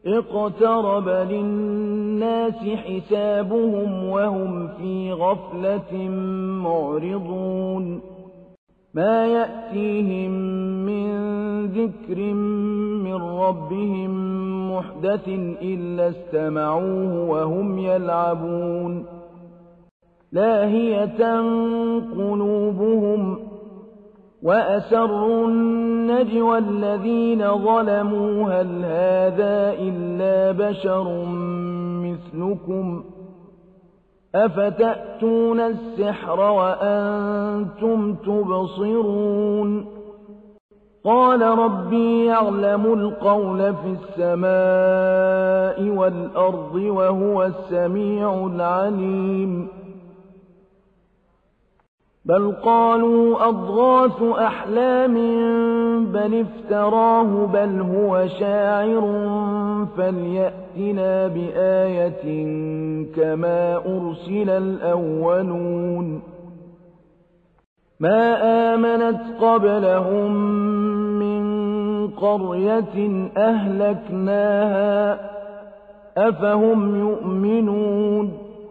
اقترب للناس حسابهم وهم في غفلة معرضون ما يأتيهم من ذكر من ربهم محدث إلا استمعوه وهم يلعبون لاهية قلوبهم وأسروا النجوى الذين ظلموا هل هذا إلا بشر مثلكم أفتأتون السحر وأنتم تبصرون قال ربي يعلم القول في السماء والأرض وهو السميع العليم بل قالوا أضغاث أحلام بل افتراه بل هو شاعر فليأتنا بآية كما أرسل الأولون ما آمنت قبلهم من قرية أهلكناها أفهم يؤمنون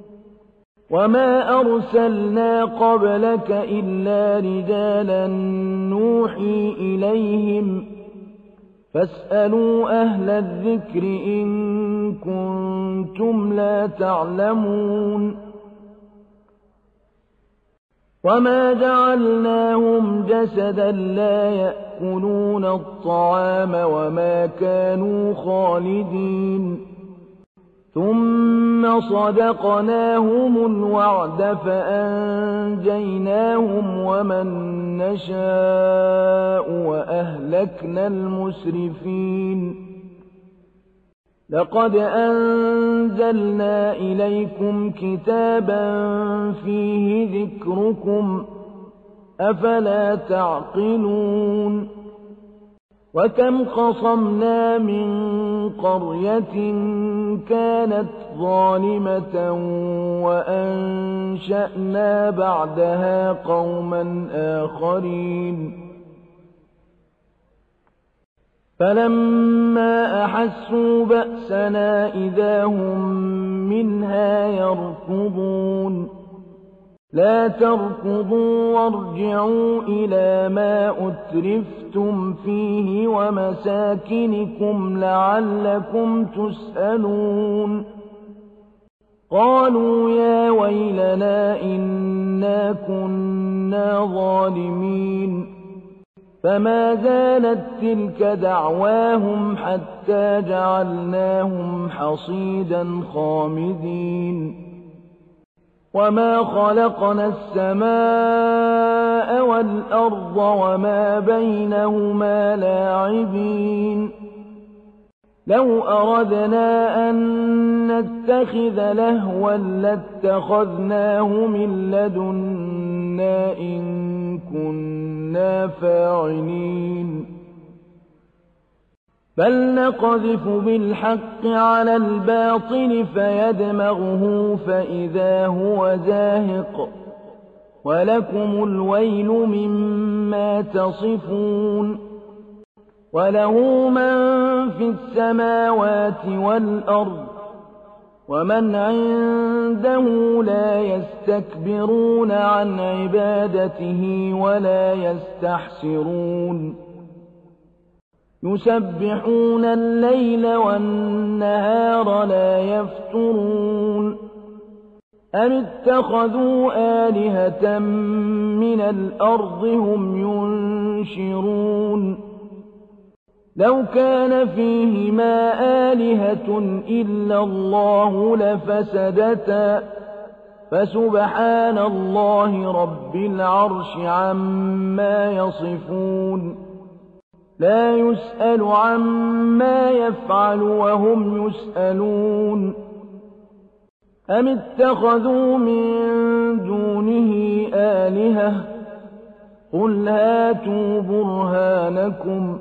وما أرسلنا قبلك إلا رجالا نوحي إليهم فاسألوا أهل الذكر إن كنتم لا تعلمون وما جعلناهم جسدا لا يأكلون الطعام وما كانوا خالدين ثم صدقناهم الوعد فأنجيناهم ومن نشاء وأهلكنا المسرفين لقد أنزلنا إليكم كتابا فيه ذكركم أفلا تعقلون وكم خصمنا من قرية كانت ظالمة وأنشأنا بعدها قوما آخرين فلما أحسوا بأسنا إذا هم منها يركضون لا تركضوا وارجعوا إلى ما أترفتم فيه ومساكنكم لعلكم تسألون قالوا يا ويلنا إنا كنا ظالمين فما زالت تلك دعواهم حتى جعلناهم حصيدا خامدين وما خلقنا السماء والأرض وما بينهما لاعبين لو أردنا أن نتخذ لهوا لاتخذناه من لدنا إن كنا فاعلين بل نقذف بالحق على الباطل فيدمغه فإذا هو زاهق ولكم الويل مما تصفون وله من في السماوات والأرض ومن عنده لا يستكبرون عن عبادته ولا يستحسرون يسبحون الليل والنهار لا يفترون أم اتخذوا آلهة من الأرض هم ينشرون لو كان فيهما آلهة إلا الله لفسدتا فسبحان الله رب العرش عما يصفون لا يسأل عما يفعل وهم يسألون أم اتخذوا من دونه آلهة قل هاتوا برهانكم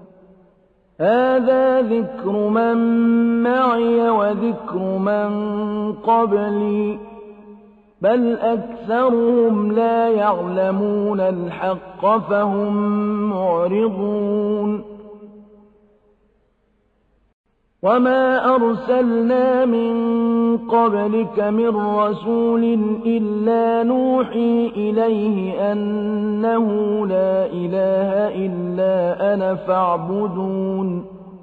هذا ذكر من معي وذكر من قبلي بل أكثرهم لا يعلمون الحق فهم معرضون وما أرسلنا من قبلك من رسول إلا نوحي إليه أنه لا إله إلا أنا فاعبدون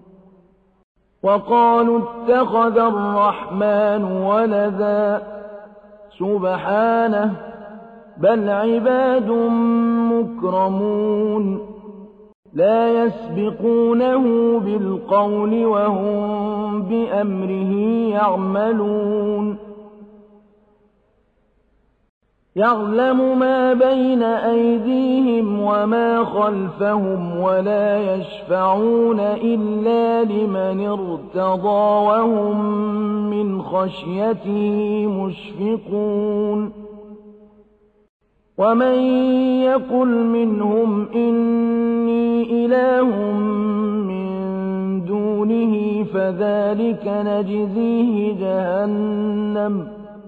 وقالوا اتخذ الرحمن ولدا سبحانه بل عباد مكرمون لا يسبقونه بالقول وهم بأمره يعملون يعلم ما بين أيديهم وما خلفهم ولا يشفعون إلا لمن ارتضى وهم من خشيته مشفقون ومن يقل منهم إني إله من دونه فذلك نجزيه جهنم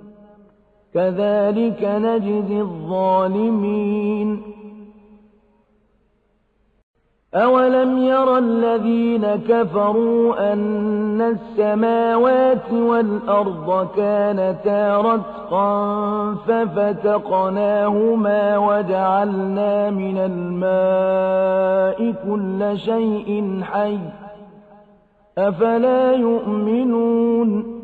كذلك نجزي الظالمين أولم ير الذين كفروا أن السماوات والأرض كانتا رتقا ففتقناهما وجعلنا من الماء كل شيء حي أفلا يؤمنون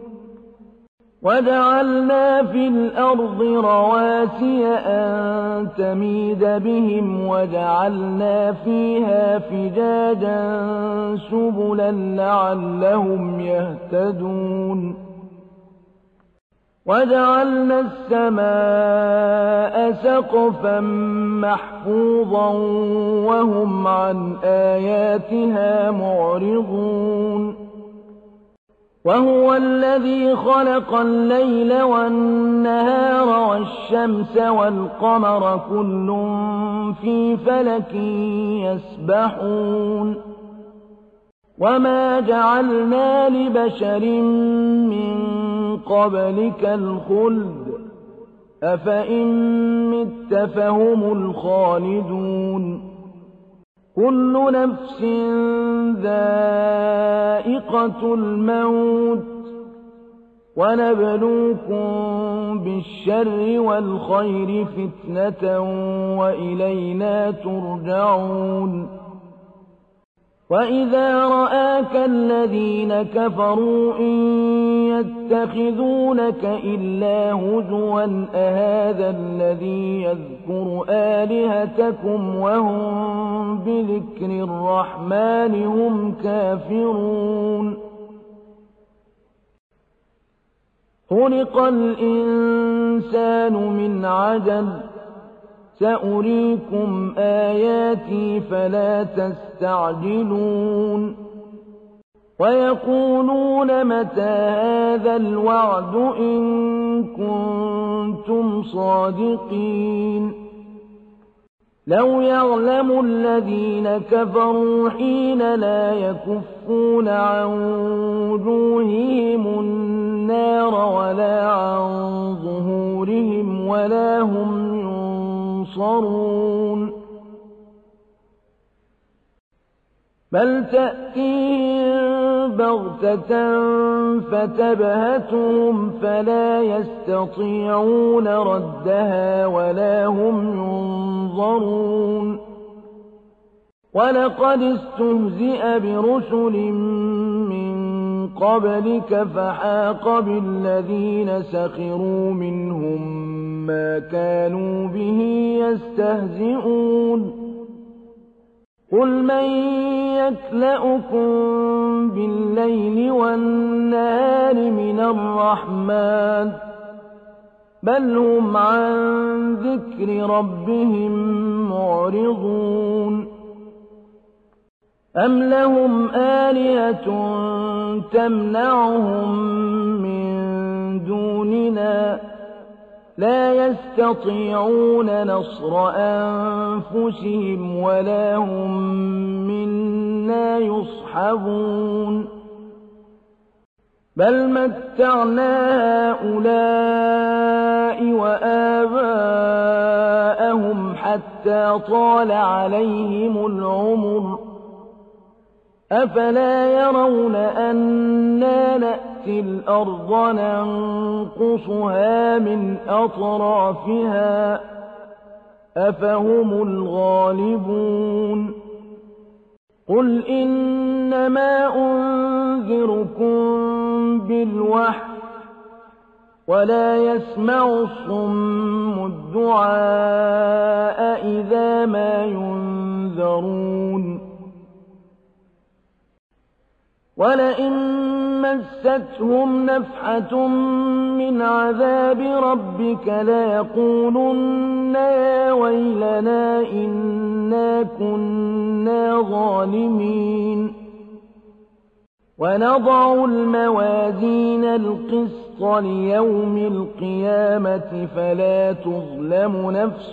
وجعلنا في الأرض رواسي أن تميد بهم وجعلنا فيها فجاجا سبلا لعلهم يهتدون وجعلنا السماء سقفا محفوظا وهم عن آياتها معرضون وهو الذي خلق الليل والنهار والشمس والقمر كل في فلك يسبحون وما جعلنا لبشر من قبلك الخلد أفإن مت فهم الخالدون كل نفس ذائقة الموت ونبلوكم بالشر والخير فتنة وإلينا ترجعون وإذا رآك الذين كفروا إن يتخذونك إلا هزوا أهذا الذي يذكر آلهتكم وهم بذكر الرحمن هم كافرون خلق الإنسان من عجل سأريكم آياتي فلا تستعجلون ويقولون متى هذا الوعد إن كنتم صادقين لو يعلم الذين كفروا حين لا يكفون عن وجوههم النار ولا عن ظهورهم ولا هم ينصرون بل تأتيهم بغتة فتبهتهم فلا يستطيعون ردها ولا هم ينظرون ولقد استهزئ برسل من قبلك فحاق بالذين سخروا منهم ما كانوا به يستهزئون قل من يكلؤكم بالليل والنهار من الرحمن بل هم عن ذكر ربهم معرضون أم لهم آلهة تمنعهم من دوننا لا يستطيعون نصر أنفسهم ولا هم منا يصحبون بل متعنا هؤلاء وآباءهم حتى طال عليهم العمر أفلا يرون أنا نأتي الأرض ننقصها من أطرافها أفهم الغالبون قل إنما أنذركم بالوحي ولا يسمع الصم الدعاء إذا ما ينذرون ولئن مستهم نفحة من عذاب ربك ليقولن يا ويلنا إنا كنا ظالمين ونضع الموازين القسط ليوم القيامة فلا تظلم نفس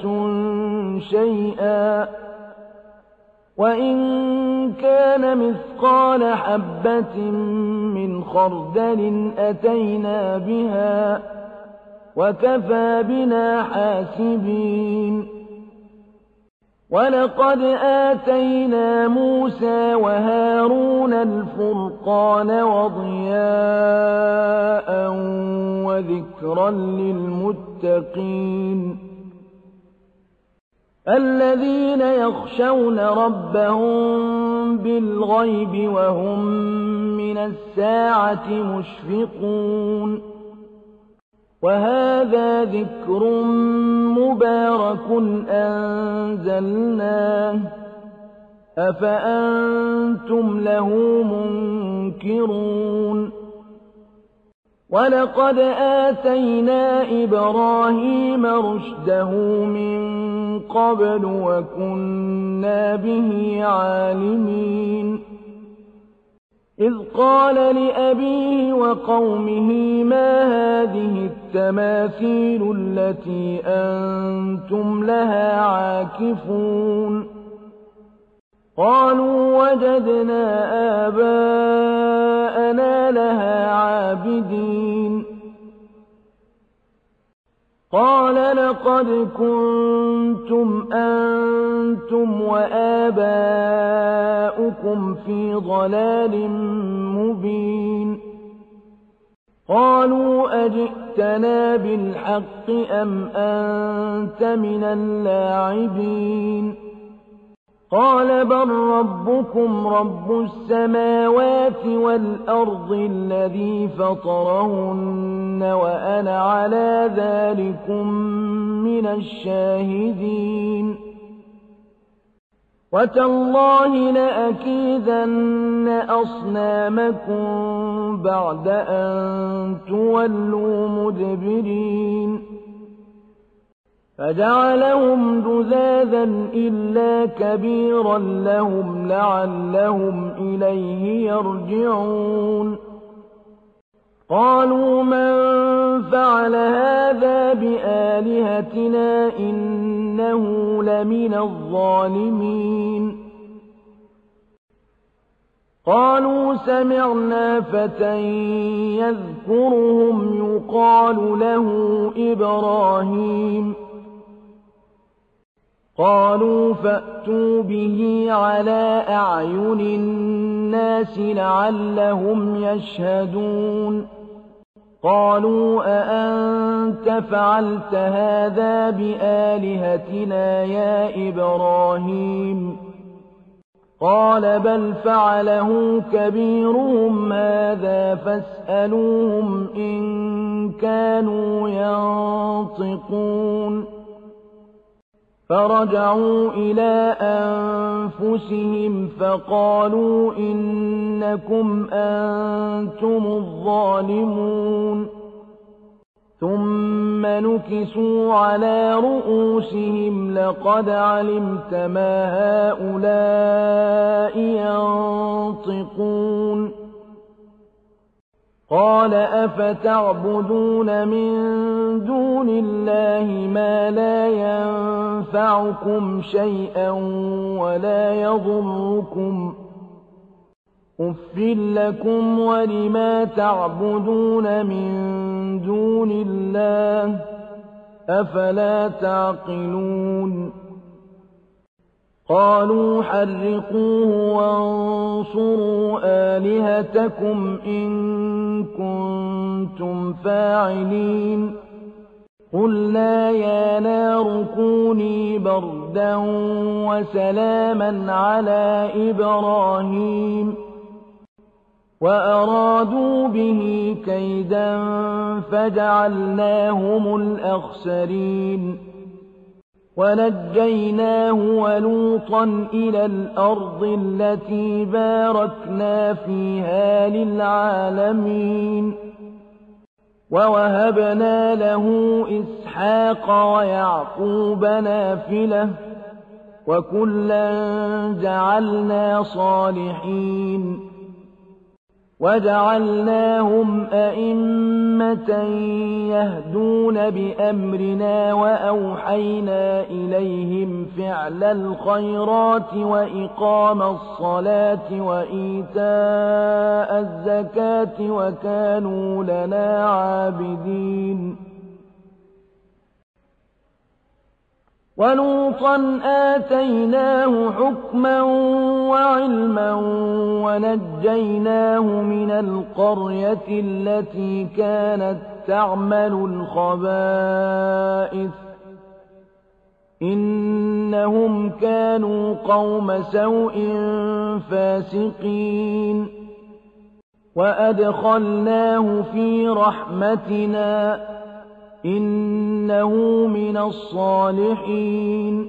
شيئا وإن كان مثقال حبة من خردل أتينا بها وكفى بنا حاسبين ولقد آتينا موسى وهارون الفرقان وضياء وذكرا للمتقين الذين يخشون ربهم بالغيب وهم من الساعة مشفقون وهذا ذكر مبارك أنزلناه أفأنتم له منكرون ولقد آتينا إبراهيم رشده من قبل وكنا به عالمين إذ قال لأبيه وقومه ما هذه التماثيل التي أنتم لها عاكفون قالوا وجدنا آباءنا لها عابدين قال لقد كنتم أنتم وآباؤكم في ضلال مبين قالوا أجئتنا بالحق أم أنت من اللاعبين قال بل ربكم رب السماوات والأرض الذي فطرهن وأنا على ذلكم من الشاهدين وتالله لأكيدن أصنامكم بعد أن تولوا مدبرين فجعلهم جذاذا إلا كبيرا لهم لعلهم إليه يرجعون قالوا من فعل هذا بآلهتنا إنه لمن الظالمين قالوا سمعنا فتى يذكرهم يقال له إبراهيم قالوا فأتوا به على أعين الناس لعلهم يشهدون قالوا أأنت فعلت هذا بآلهتنا يا إبراهيم قال بل فعله كبيرهم هذا فاسألوهم إن كانوا ينطقون فرجعوا إلى أنفسهم فقالوا إنكم أنتم الظالمون ثم نكسوا على رؤوسهم لقد علمت ما هؤلاء ينطقون قال أفتعبدون من دون الله ما لا ينفعكم شيئا ولا يضركم أف لكم ولما تعبدون من دون الله أفلا تعقلون قالوا حرقوه وانصروا آلهتكم إن كنتم فاعلين قلنا يا نار كوني بردا وسلاما على إبراهيم وأرادوا به كيدا فجعلناهم الأخسرين ونجيناه ولوطا إلى الأرض التي باركنا فيها للعالمين ووهبنا له إسحاق ويعقوب نافلة وكلا جعلنا صالحين وجعلناهم أئمة يهدون بأمرنا وأوحينا إليهم فعل الخيرات وإقام الصلاة وإيتاء الزكاة وكانوا لنا عابدين ولوطا آتيناه حكما وعلما ونجيناه من القرية التي كانت تعمل الخبائث إنهم كانوا قوم سوء فاسقين وأدخلناه في رحمتنا إنه من الصالحين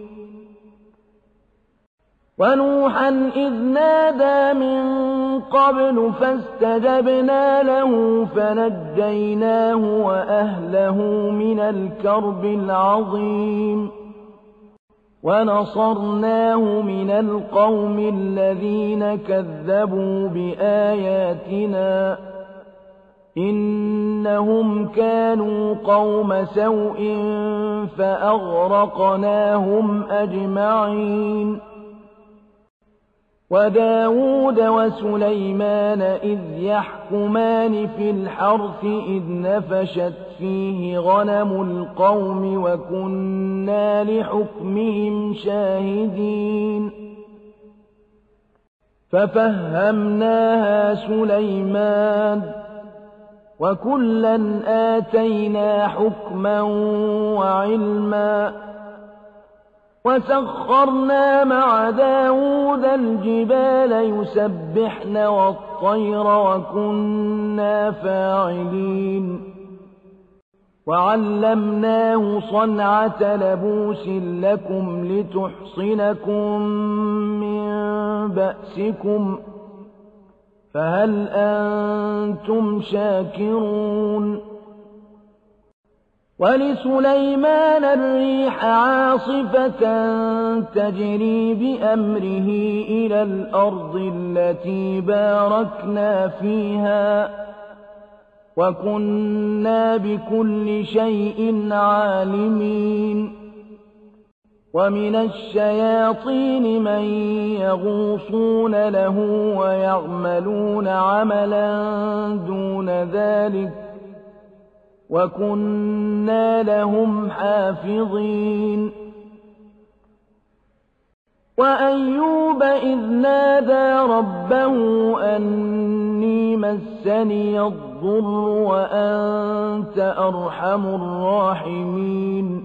ونوحا إذ نادى من قبل فاستجبنا له فنجيناه وأهله من الكرب العظيم ونصرناه من القوم الذين كذبوا بآياتنا إنهم كانوا قوم سوء فأغرقناهم أجمعين وداود وسليمان إذ يحكمان في الحرث إذ نفشت فيه غنم القوم وكنا لحكمهم شاهدين ففهمناها سليمان وكلا آتينا حكما وعلما وسخرنا مع داود الجبال يسبحن والطير وكنا فاعلين وعلمناه صنعة لبوس لكم لتحصنكم من بأسكم فهل أنتم شاكرون ولسليمان الريح عاصفة تجري بأمره إلى الأرض التي باركنا فيها وكنا بكل شيء عالمين ومن الشياطين من يغوصون له ويعملون عملا دون ذلك وكنا لهم حافظين وأيوب إذ نادى ربه أني مسني الضر وأنت أرحم الراحمين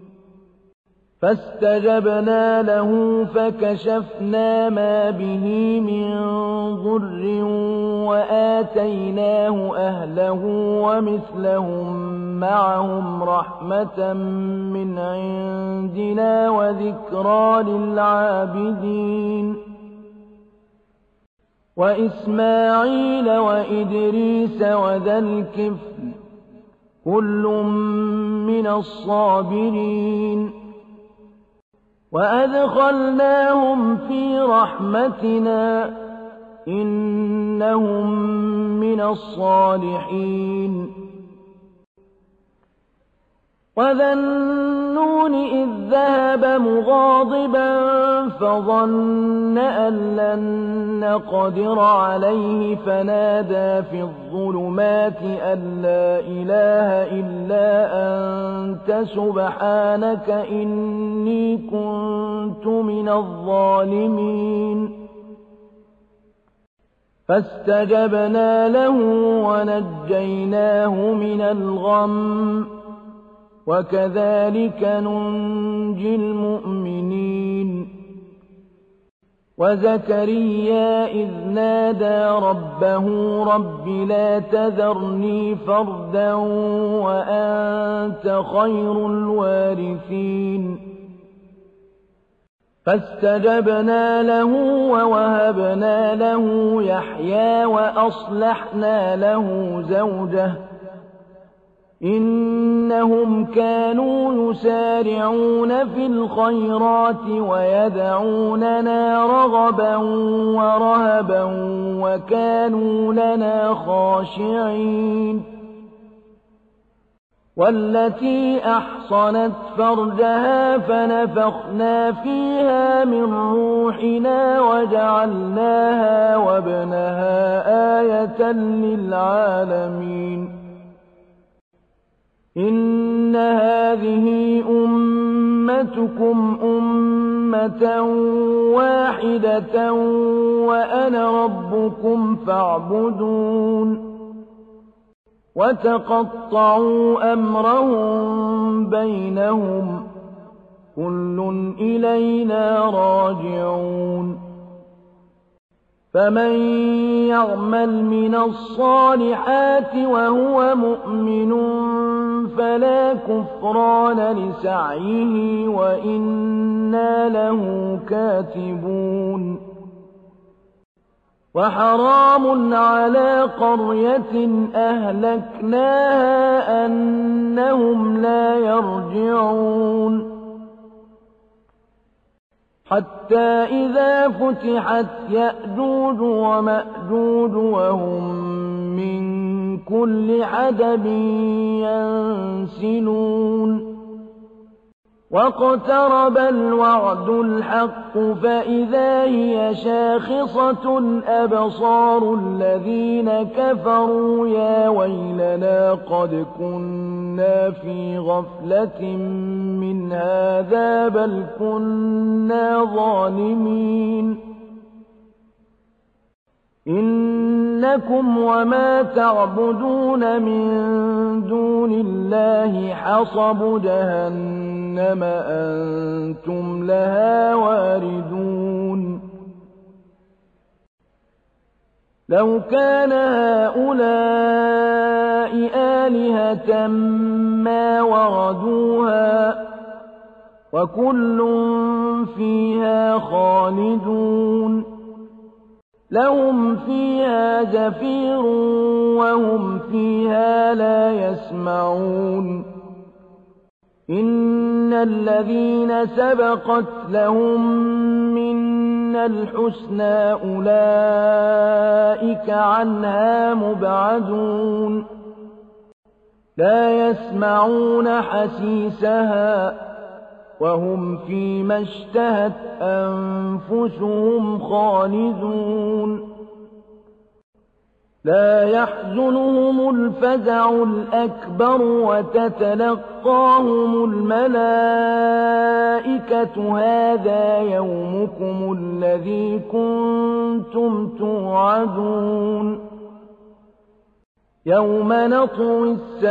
فاستجبنا له فكشفنا ما به من ضر وآتيناه أهله ومثلهم معهم رحمة من عندنا وذكرى للعابدين وإسماعيل وإدريس وذا الكفل كل من الصابرين وأدخلناهم في رحمتنا إنهم من الصالحين وذا النون إذ ذهب مغاضبا فظن أن لن نقدر عليه فنادى في الظلمات أن لا إله إلا أنت سبحانك إني كنت من الظالمين فاستجبنا له ونجيناه من الغم وكذلك ننجي المؤمنين وزكريا إذ نادى ربه رب لا تذرني فردا وأنت خير الوارثين فاستجبنا له ووهبنا له يحيى وأصلحنا له زوجه إنهم كانوا يسارعون في الخيرات ويدعوننا رغبا ورهبا وكانوا لنا خاشعين والتي أحصنت فرجها فنفخنا فيها من روحنا وجعلناها وابنها آية للعالمين إن هذه أمتكم أمة واحدة وأنا ربكم فاعبدون وتقطعوا أمرهم بينهم كل إلينا راجعون فمن يعمل من الصالحات وهو مؤمن فلا كفران لسعيه وإنا له كاتبون وحرام على قرية أهلكناها أنهم لا يرجعون حتى إذا فتحت يأجوج ومأجوج وهم من كل حدب ينسلون واقترب الوعد الحق فإذا هي شاخصة أبصار الذين كفروا يا ويلنا قد كنا في غفلة من هذا بل كنا ظالمين إنكم وما تعبدون من دون الله حصب جهنم أنتم لها واردون لو كان هؤلاء آلهة ما وردوها وكل فيها خالدون لهم فيها زفير وهم فيها لا يسمعون إن الذين سبقت لهم منا الحسنى أولئك عنها مبعدون لا يسمعون حسيسها وهم فيما اشتهت أنفسهم خالدون لا يحزنهم الفزع الأكبر وتتلقاهم الملائكة هذا يومكم الذي كنتم توعدون يوم نطوي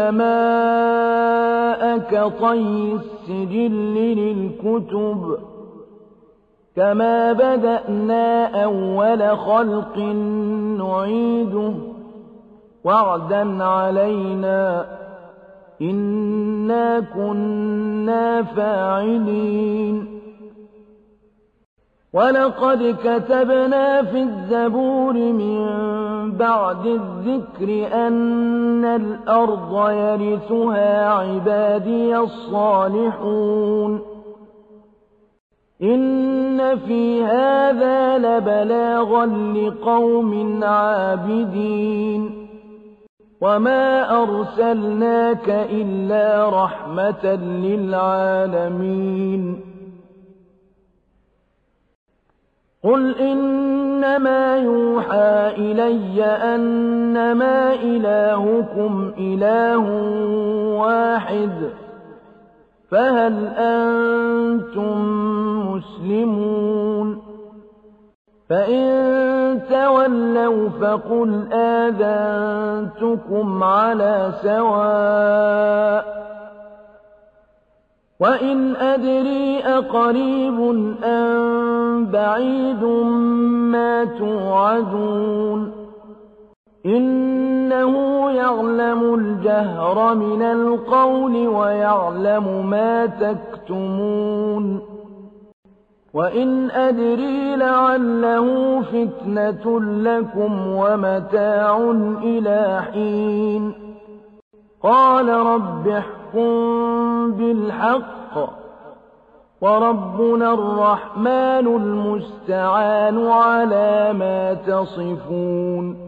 السماء كطي السجل للكتب كما بدأنا أول خلق نعيده وعدا علينا إنا كنا فاعلين ولقد كتبنا في الزبور من بعد الذكر أن الأرض يرثها عبادي الصالحون إن في هذا لبلاغا لقوم عابدين وما أرسلناك إلا رحمة للعالمين قل إنما يوحى إلي أنما إلهكم إله واحد فهل أنتم مسلمون فإن تولوا فقل آذنتكم على سواء وإن أدري أقريب أم بعيد ما توعدون إنه يعلم الجهر من القول ويعلم ما تكتمون وإن أدري لعله فتنة لكم ومتاع إلى حين قال رب احكم بالحق وربنا الرحمن المستعان على ما تصفون